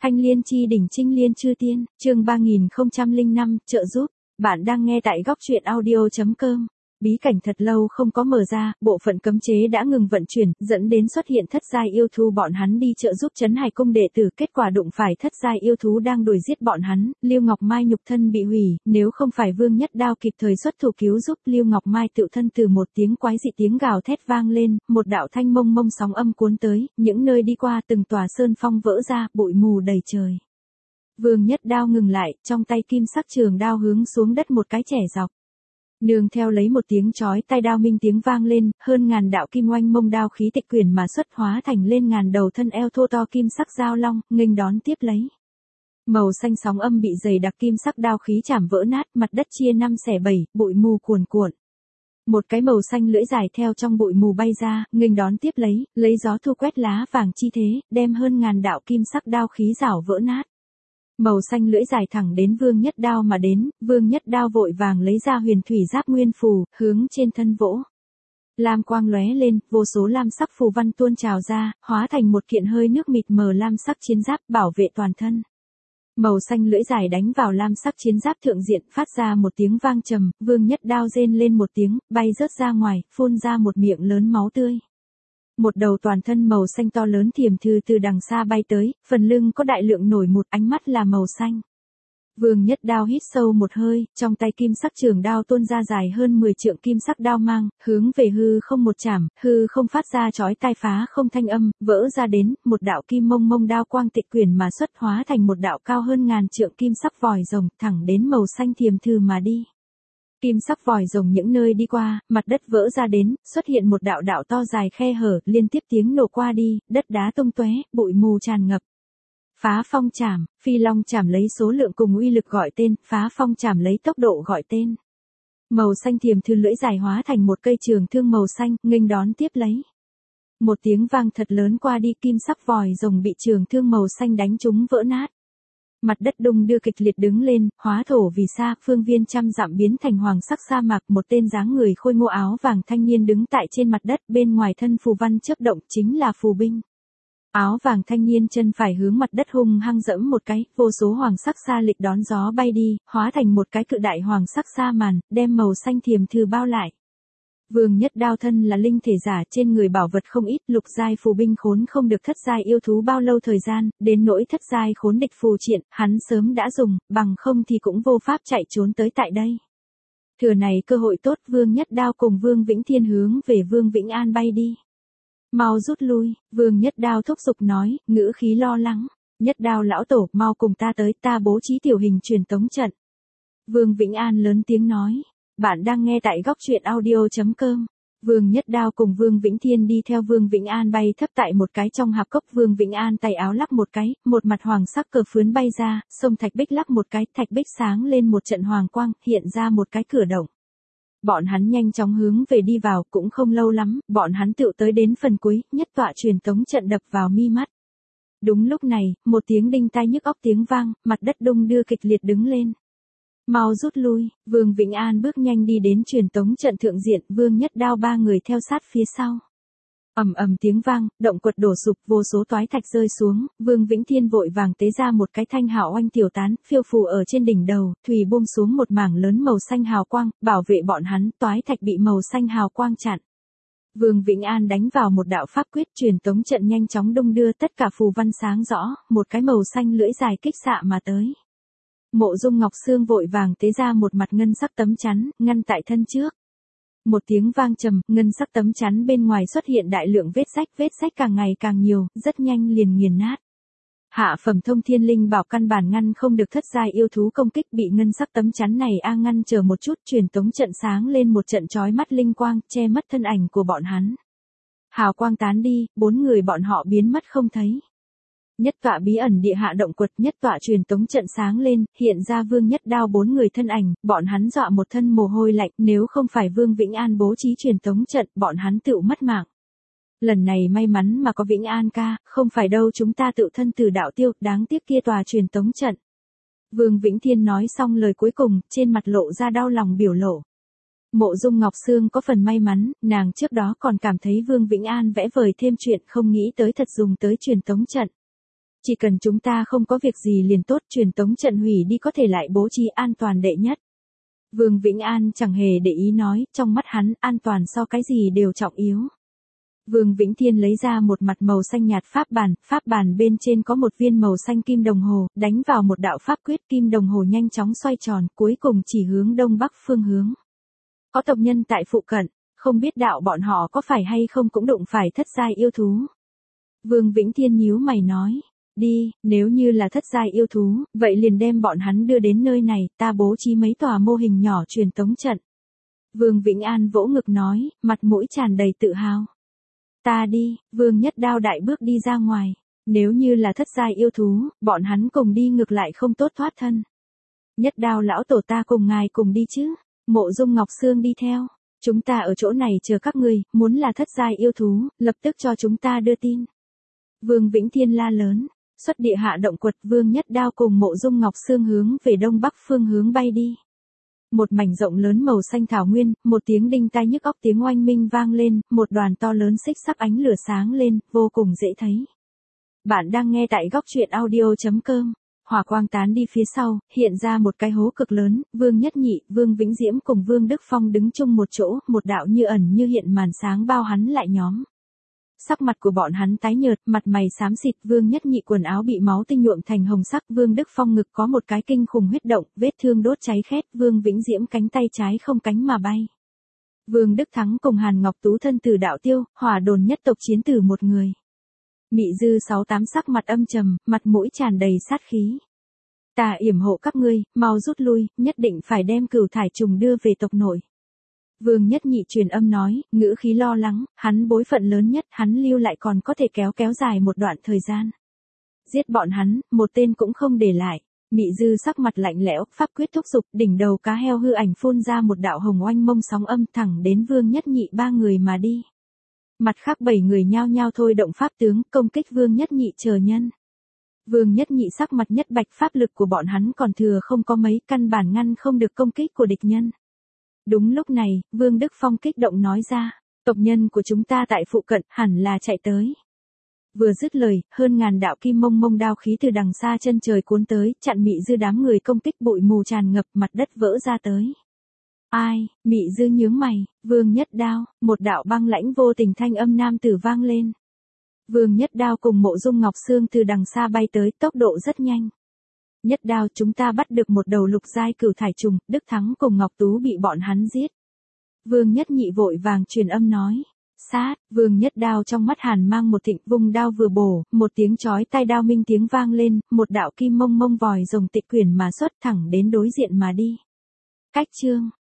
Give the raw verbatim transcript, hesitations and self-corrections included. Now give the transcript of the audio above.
Thanh liên chi đỉnh trinh liên chư tiên, chương ba nghìn không trăm lẻ năm, trợ giúp. Bạn đang nghe tại góc truyện audio chấm com. Bí cảnh thật lâu không có mở ra, bộ phận cấm chế đã ngừng vận chuyển, dẫn đến xuất hiện thất giai yêu thú. Bọn hắn đi trợ giúp Trấn Hải cung đệ tử, kết quả đụng phải thất giai yêu thú đang đuổi giết bọn hắn. Lưu Ngọc Mai nhục thân bị hủy, nếu không phải Vương Nhất Đao kịp thời xuất thủ cứu giúp, Lưu Ngọc Mai tự thân từ một tiếng quái dị tiếng gào thét vang lên, một đạo thanh mông mông sóng âm cuốn tới, những nơi đi qua từng tòa sơn phong vỡ ra, bụi mù đầy trời. Vương Nhất Đao ngừng lại, trong tay kim sắc trường đao hướng xuống đất một cái chẻ dọc. Nương theo lấy một tiếng chói tai đao minh tiếng vang lên, hơn ngàn đạo kim oanh mông đao khí tịch quyển mà xuất hóa thành lên ngàn đầu thân eo thô to kim sắc dao long, nghênh đón tiếp lấy. Màu xanh sóng âm bị dày đặc kim sắc đao khí chảm vỡ nát, mặt đất chia năm xẻ bảy, bụi mù cuồn cuộn. Một cái màu xanh lưỡi dài theo trong bụi mù bay ra, nghênh đón tiếp lấy, lấy gió thu quét lá vàng chi thế, đem hơn ngàn đạo kim sắc đao khí rảo vỡ nát. Màu xanh lưỡi dài thẳng đến Vương Nhất Đao mà đến, Vương Nhất Đao vội vàng lấy ra huyền thủy giáp nguyên phù, hướng trên thân vỗ. Lam quang lóe lên, vô số lam sắc phù văn tuôn trào ra, hóa thành một kiện hơi nước mịt mờ lam sắc chiến giáp bảo vệ toàn thân. Màu xanh lưỡi dài đánh vào lam sắc chiến giáp thượng diện, phát ra một tiếng vang trầm, Vương Nhất Đao rên lên một tiếng, bay rớt ra ngoài, phun ra một miệng lớn máu tươi. Một đầu toàn thân màu xanh to lớn thiềm thư từ đằng xa bay tới, phần lưng có đại lượng nổi một, ánh mắt là màu xanh. Vương Nhất Đao hít sâu một hơi, trong tay kim sắc trường đao tuôn ra dài hơn mười trượng kim sắc đao mang, hướng về hư không một chảm, hư không phát ra chói tai phá không thanh âm, vỡ ra đến, một đạo kim mông mông đao quang tịch quyển mà xuất hóa thành một đạo cao hơn ngàn trượng kim sắc vòi rồng, thẳng đến màu xanh thiềm thư mà đi. Kim sắc vòi rồng những nơi đi qua, mặt đất vỡ ra đến, xuất hiện một đạo đạo to dài khe hở, liên tiếp tiếng nổ qua đi, đất đá tung tóe, bụi mù tràn ngập. Phá phong chảm, phi long chảm lấy số lượng cùng uy lực gọi tên, phá phong chảm lấy tốc độ gọi tên. Màu xanh thiềm thư lưỡi dài hóa thành một cây trường thương màu xanh, nghênh đón tiếp lấy. Một tiếng vang thật lớn qua đi, kim sắc vòi rồng bị trường thương màu xanh đánh trúng vỡ nát. Mặt đất đung đưa kịch liệt đứng lên, hóa thổ vì sa, phương viên trăm dặm biến thành hoàng sắc sa mạc, một tên dáng người khôi ngô áo vàng thanh niên đứng tại trên mặt đất, bên ngoài thân phù văn chớp động, chính là phù binh. Áo vàng thanh niên chân phải hướng mặt đất hung hăng dẫm một cái, vô số hoàng sắc sa lịch đón gió bay đi, hóa thành một cái cự đại hoàng sắc sa màn, đem màu xanh thiềm thư bao lại. Vương Nhất Đao thân là linh thể giả, trên người bảo vật không ít, lục giai phù binh khốn không được thất giai yêu thú bao lâu thời gian, đến nỗi thất giai khốn địch phù triện, hắn sớm đã dùng, bằng không thì cũng vô pháp chạy trốn tới tại đây. Thừa này cơ hội tốt, Vương Nhất Đao cùng Vương Vĩnh Thiên hướng về Vương Vĩnh An bay đi. Mau rút lui, Vương Nhất Đao thúc giục nói, ngữ khí lo lắng. Nhất Đao lão tổ, mau cùng ta tới, ta bố trí tiểu hình truyền tống trận. Vương Vĩnh An lớn tiếng nói. Bạn đang nghe tại góc truyện audio chấm com. Vương Nhất Đao cùng Vương Vĩnh Thiên đi theo Vương Vĩnh An bay thấp tại một cái trong hạp cốc. Vương Vĩnh An tay áo lắc một cái, một mặt hoàng sắc cờ phướn bay ra, sông thạch bích lắc một cái, thạch bích sáng lên một trận hoàng quang, hiện ra một cái cửa động. Bọn hắn nhanh chóng hướng về đi vào, cũng không lâu lắm, bọn hắn tựu tới đến phần cuối, nhất tọa truyền tống trận đập vào mi mắt. Đúng lúc này, một tiếng đinh tai nhức óc tiếng vang, mặt đất đung đưa kịch liệt đứng lên. Mau rút lui, Vương Vĩnh An bước nhanh đi đến truyền tống trận thượng diện, Vương Nhất Đao ba người theo sát phía sau. Ầm ầm tiếng vang, động quật đổ sụp, vô số toái thạch rơi xuống, Vương Vĩnh Thiên vội vàng tế ra một cái thanh hào oanh tiểu tán, phiêu phù ở trên đỉnh đầu, thủy buông xuống một mảng lớn màu xanh hào quang, bảo vệ bọn hắn, toái thạch bị màu xanh hào quang chặn. Vương Vĩnh An đánh vào một đạo pháp quyết, truyền tống trận nhanh chóng đung đưa, tất cả phù văn sáng rõ, một cái màu xanh lưỡi dài kích xạ mà tới. Mộ Dung Ngọc Sương vội vàng tế ra một mặt ngân sắc tấm chắn, ngăn tại thân trước. Một tiếng vang trầm, ngân sắc tấm chắn bên ngoài xuất hiện đại lượng vết rách, vết rách càng ngày càng nhiều, rất nhanh liền nghiền nát. Hạ phẩm thông thiên linh bảo căn bản ngăn không được thất giai yêu thú công kích, bị ngân sắc tấm chắn này a ngăn chờ một chút, truyền tống trận sáng lên một trận chói mắt linh quang, che mất thân ảnh của bọn hắn. Hào quang tán đi, bốn người bọn họ biến mất không thấy. Nhất tọa bí ẩn địa hạ động quật, nhất tọa truyền tống trận sáng lên, hiện ra Vương Nhất Đao bốn người thân ảnh, bọn hắn dọa một thân mồ hôi lạnh, nếu không phải Vương Vĩnh An bố trí truyền tống trận, bọn hắn tự mất mạng. Lần này may mắn mà có Vĩnh An ca, không phải đâu chúng ta tự thân từ đạo tiêu, đáng tiếc kia tòa truyền tống trận. Vương Vĩnh Thiên nói xong lời cuối cùng, trên mặt lộ ra đau lòng biểu lộ. Mộ Dung Ngọc Sương có phần may mắn, nàng trước đó còn cảm thấy Vương Vĩnh An vẽ vời thêm chuyện, không nghĩ tới thật dùng tới truyền tống trận. Chỉ cần chúng ta không có việc gì liền tốt, truyền tống trận hủy đi có thể lại bố trí an toàn đệ nhất. Vương Vĩnh An chẳng hề để ý nói, trong mắt hắn, an toàn so cái gì đều trọng yếu. Vương Vĩnh Thiên lấy ra một mặt màu xanh nhạt pháp bàn, pháp bàn bên trên có một viên màu xanh kim đồng hồ, đánh vào một đạo pháp quyết, kim đồng hồ nhanh chóng xoay tròn, cuối cùng chỉ hướng đông bắc phương hướng. Có tộc nhân tại phụ cận, không biết đạo bọn họ có phải hay không cũng đụng phải thất giai yêu thú. Vương Vĩnh Thiên nhíu mày nói, đi, nếu như là thất giai yêu thú, vậy liền đem bọn hắn đưa đến nơi này, ta bố trí mấy tòa mô hình nhỏ truyền tống trận. Vương Vĩnh An vỗ ngực nói, mặt mũi tràn đầy tự hào. Ta đi, Vương Nhất Đao đại bước đi ra ngoài, nếu như là thất giai yêu thú, bọn hắn cùng đi ngược lại không tốt thoát thân. Nhất Đao lão tổ ta cùng ngài cùng đi chứ, Mộ Dung Ngọc Sương đi theo, chúng ta ở chỗ này chờ các ngươi, muốn là thất giai yêu thú, lập tức cho chúng ta đưa tin. Vương Vĩnh Thiên la lớn, xuất địa hạ động quật, Vương Nhất Đao cùng Mộ Dung Ngọc Sương hướng về đông bắc phương hướng bay đi. Một mảnh rộng lớn màu xanh thảo nguyên, một tiếng đinh tai nhức óc tiếng oanh minh vang lên, một đoàn to lớn xích sắp ánh lửa sáng lên, vô cùng dễ thấy. Bạn đang nghe tại góc truyện audio chấm com. Hỏa quang tán đi phía sau, hiện ra một cái hố cực lớn, Vương Nhất Nhị, Vương Vĩnh Diễm cùng Vương Đức Phong đứng chung một chỗ, một đạo như ẩn như hiện màn sáng bao hắn lại nhóm. Sắc mặt của bọn hắn tái nhợt, mặt mày xám xịt, Vương Nhất Nhị quần áo bị máu tinh nhuộm thành hồng sắc, Vương Đức Phong ngực có một cái kinh khủng huyết động, vết thương đốt cháy khét, Vương Vĩnh Diễm cánh tay trái không cánh mà bay. Vương Đức Thắng cùng Hàn Ngọc Tú thân tử đạo tiêu, hỏa đồn nhất tộc chiến tử một người. Mị Dư sáu tám sắc mặt âm trầm, mặt mũi tràn đầy sát khí. Ta yểm hộ các ngươi, mau rút lui, nhất định phải đem cửu thải trùng đưa về tộc nội. Vương Nhất Nhị truyền âm nói, ngữ khí lo lắng, hắn bối phận lớn nhất, hắn lưu lại còn có thể kéo kéo dài một đoạn thời gian. Giết bọn hắn, một tên cũng không để lại. Mị Dư sắc mặt lạnh lẽo, pháp quyết thúc giục, đỉnh đầu cá heo hư ảnh phun ra một đạo hồng oanh mông sóng âm thẳng đến Vương Nhất Nhị ba người mà đi. Mặt khác bảy người nhao nhao thôi động pháp tướng, công kích Vương Nhất Nhị chờ nhân. Vương Nhất Nhị sắc mặt nhất bạch, pháp lực của bọn hắn còn thừa không có mấy, căn bản ngăn không được công kích của địch nhân. Đúng lúc này, Vương Đức Phong kích động nói ra, tộc nhân của chúng ta tại phụ cận, hẳn là chạy tới. Vừa dứt lời, hơn ngàn đạo kim mông mông đao khí từ đằng xa chân trời cuốn tới, chặn Mị Dư đám người công kích, bụi mù tràn ngập, mặt đất vỡ ra tới. Ai, Mị Dư nhướng mày, Vương Nhất Đao, một đạo băng lãnh vô tình thanh âm nam tử vang lên. Vương Nhất Đao cùng Mộ Dung Ngọc Sương từ đằng xa bay tới, tốc độ rất nhanh. Nhất Đao, chúng ta bắt được một đầu lục giai cửu thải trùng, Đức Thắng cùng Ngọc Tú bị bọn hắn giết. Vương Nhất Nhị vội vàng truyền âm nói. Sát, Vương Nhất Đao trong mắt hàn mang một thịnh, vùng đao vừa bổ, một tiếng chói tai đao minh tiếng vang lên, một đạo kim mông mông vòi rồng tịch quyển mà xuất thẳng đến đối diện mà đi. Cách chương,